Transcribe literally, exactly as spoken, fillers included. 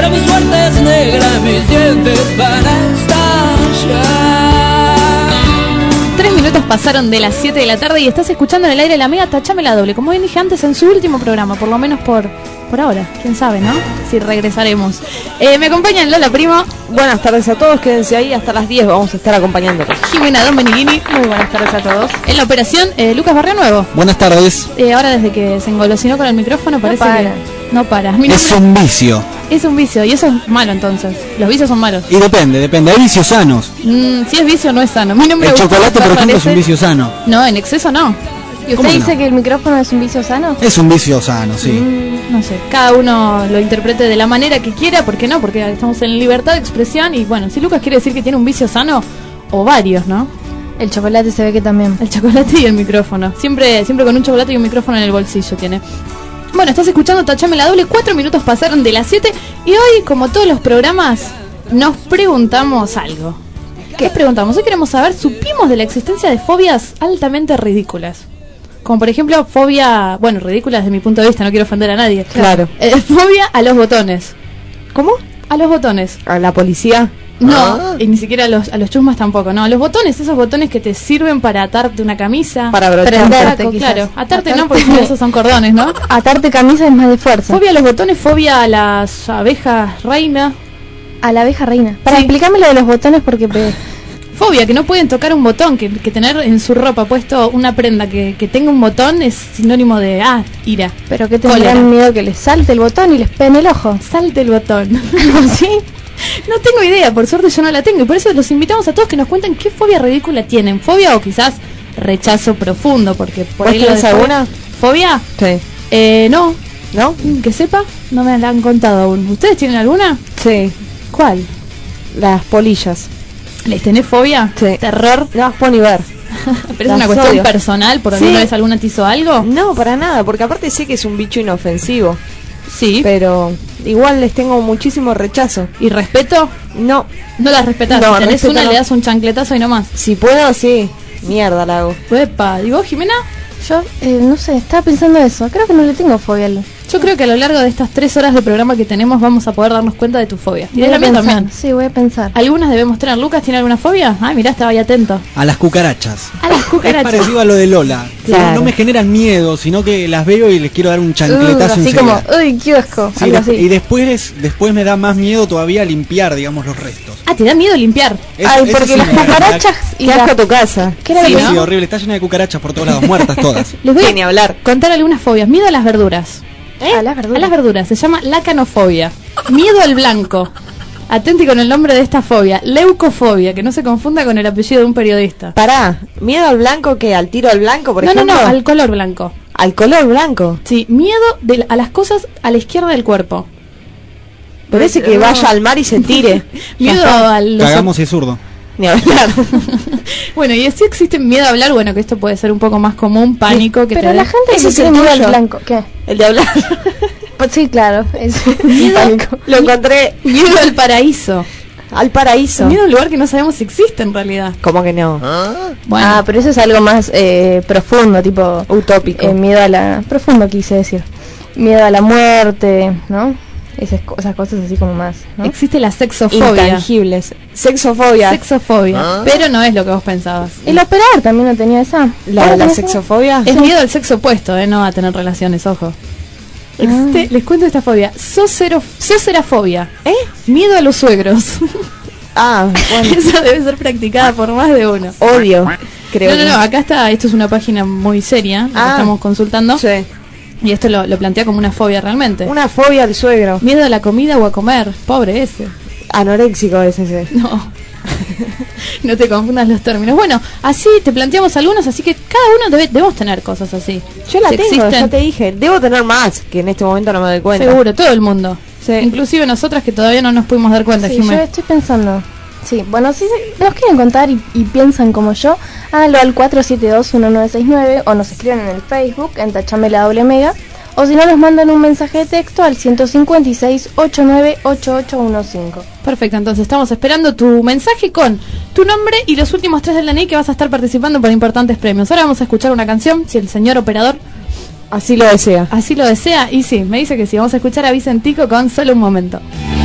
pero mi suerte es negra, mis dientes van a estallar. Tres minutos pasaron de las siete de la tarde y estás escuchando en el aire la Mega Tachame la Doble, como bien dije antes, en su último programa, por lo menos por, por ahora, quién sabe, ¿no? Si regresaremos. Eh, me acompañan Lola Primo. Buenas tardes a todos, quédense ahí hasta las diez, vamos a estar acompañándolos. Jimena Domenichini. Muy buenas tardes a todos. En la operación, eh, Lucas Barrio Nuevo. Buenas tardes. Eh, ahora desde que se engolosinó con el micrófono parece no para. que no para. Mi Es nombre... un vicio. Es un vicio, y eso es malo entonces. Los vicios son malos. Y depende, depende. Hay vicios sanos. Mm, si es vicio no es sano. Mi nombre El es chocolate, por ejemplo, es un parece... vicio sano. No, en exceso no. ¿Y ¿Cómo usted no? dice que el micrófono es un vicio sano? Es un vicio sano, sí. Mm, no sé, cada uno lo interprete de la manera que quiera, ¿por qué no? Porque estamos en libertad de expresión y bueno, si Lucas quiere decir que tiene un vicio sano, o varios, ¿no? El chocolate se ve que también. El chocolate y el micrófono. Siempre, siempre con un chocolate y un micrófono en el bolsillo tiene. Bueno, estás escuchando Tachame la Doble, cuatro minutos pasaron de las siete y hoy, como todos los programas, nos preguntamos algo. ¿Qué preguntamos? Hoy queremos saber, supimos de la existencia de fobias altamente ridículas. Como por ejemplo, fobia, bueno, ridículas desde mi punto de vista, no quiero ofender a nadie. Claro. Eh, fobia a los botones. ¿Cómo? A los botones. ¿A la policía? No, Ah. y ni siquiera a los, a los chusmas tampoco, no, a los botones, esos botones que te sirven para atarte una camisa, Para abrocharte, prenderte, quizás. claro, atarte, Atarte. no, porque esos son cordones, ¿no? Atarte camisa es más de fuerza. Fobia a los botones, fobia a las abejas reina, A la abeja reina. Para Sí. explicarme lo de los botones porque... pe- fobia que no pueden tocar un botón, que, que tener en su ropa puesto una prenda que, que tenga un botón es sinónimo de, ah, ira, Pero que Cólera. tendrán miedo que les salte el botón y les pene el ojo. salte el botón. ¿Sí? No tengo idea, por suerte yo no la tengo y por eso los invitamos a todos que nos cuenten qué fobia ridícula tienen, fobia o quizás rechazo profundo, porque por ¿Vos ahí lo de tenés fobia- alguna? ¿Fobia? Sí. Eh, no, ¿No? que sepa, no me la han contado aún. ¿Ustedes tienen alguna? Sí. ¿Cuál? Las polillas. ¿Les tenés fobia? Sí. ¿Terror? No las puedo ni ver. ¿Pero es Las una cuestión odio. personal? ¿Por Sí. alguna vez alguna te hizo algo? No, para nada, porque aparte sé que es un bicho inofensivo. Sí. Pero igual les tengo muchísimo rechazo. ¿Y respeto? No, No la respetás. No, si tenés respeto una, no. le das un chancletazo y no más. si puedo, sí. Mierda la hago. Epa, ¿y vos, Jimena? Yo, eh, no sé, estaba pensando eso. Creo que no le tengo fobia al... Yo creo que a lo largo de estas tres horas de programa que tenemos vamos a poder darnos cuenta de tu fobia. Y de Voy la a mía pensar. también. Sí, voy a pensar. Algunas debemos tener. ¿Lucas tiene alguna fobia? Ay, mirá, estaba ahí atento. A las cucarachas. A las Es cucarachas. parecido a lo de Lola. Claro. No me generan miedo, sino que las veo y les quiero dar un chancletazo Uh, así enseguida. como, uy, qué asco. Sí, algo de- así. y después, después me da más miedo todavía limpiar, digamos, los restos. Ah, te da miedo limpiar. Eso- Ay, eso porque sí las me da- cucarachas y me da- las a tu casa. ¿Qué era Sí, lo Sí, que- sí, ¿no? horrible. Está llena de cucarachas por todos lados, muertas todas. Les voy Sí, ni a hablar. contar algunas fobias. Miedo a las verduras. ¿Eh? A las verduras. A las verduras. Se llama lacanofobia. Miedo al blanco. Atenti con el nombre de esta fobia. Leucofobia, que no se confunda con el apellido de un periodista. Pará, ¿miedo al blanco que al tiro al blanco, por No, no, ejemplo? no, al color blanco. Al color blanco. Sí, miedo de la- a las cosas a la izquierda del cuerpo. Parece que No. vaya al mar y se tire. Miedo Ya está. a los... Cagamos y es zurdo. Ni hablar. Bueno, y si existe miedo a hablar, bueno, que esto puede ser un poco más común, pánico, que Pero te la dé- gente Ese que es tiene el miedo al tuyo. blanco. ¿Qué? El de hablar. Pues sí, claro. Es Miedo- pánico. Lo encontré Miedo al paraíso. al paraíso. Miedo a un lugar que no sabemos si existe en realidad. ¿Cómo que no? Bueno, Ah, pero eso es algo más eh, profundo, tipo utópico. eh, miedo a la... Profundo quise decir. Miedo a la muerte, ¿no? Esas, co- esas cosas así como más, ¿no? existe la sexofobia. Intangibles. Sexofobia. Sexofobia. Pero no es lo que vos pensabas. El operador también no tenía esa. ¿La, ¿Ahora la tenés sexofobia? Es miedo al sexo opuesto, ¿eh? No a tener relaciones, ojo. Existe, les cuento esta fobia. Socero, socerafobia. ¿Eh? Miedo a los suegros. Ah, bueno. Esa debe ser practicada por más de uno. Odio. Creo No, no, que- no, acá está, esto es una página muy seria, la que Ah. estamos consultando. Sí. Y esto lo, lo plantea como una fobia realmente. Una fobia al suegro. Miedo a la comida o a comer. Pobre ese. Anoréxico es ese. No. No te confundas los términos. Bueno, así te planteamos algunos, así que cada uno debe, debemos tener cosas así. Yo la Si tengo, existen, ya te dije. Debo tener más, que en este momento no me doy cuenta. seguro, todo el mundo. Sí. Inclusive nosotras que todavía no nos pudimos dar cuenta, Sí, Jimé. yo estoy pensando. Sí, bueno, si se- nos quieren contar y, y piensan como yo, háganlo al cuatro siete dos uno nueve seis nueve o nos escriben en el Facebook en Tachame la Doble Mega, o si no nos mandan un mensaje de texto al ciento cincuenta y seis, ochenta y nueve, ochenta y ocho quince. Perfecto, entonces estamos esperando tu mensaje con tu nombre y los últimos tres del D N I que vas a estar participando por importantes premios. Ahora vamos a escuchar una canción, si el señor operador Así lo desea. así lo desea. Y sí, me dice que sí, vamos a escuchar a Vicentico con Solo un Momento.